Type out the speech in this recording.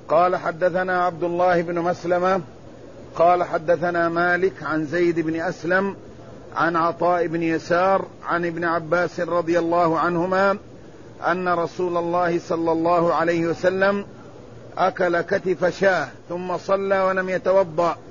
قال حدثنا عبد الله بن مسلمة قال حدثنا مالك عن زيد بن أسلم عن عطاء بن يسار عن ابن عباس رضي الله عنهما أن رسول الله صلى الله عليه وسلم أكل كتف شاه ثم صلى ولم يتوضأ،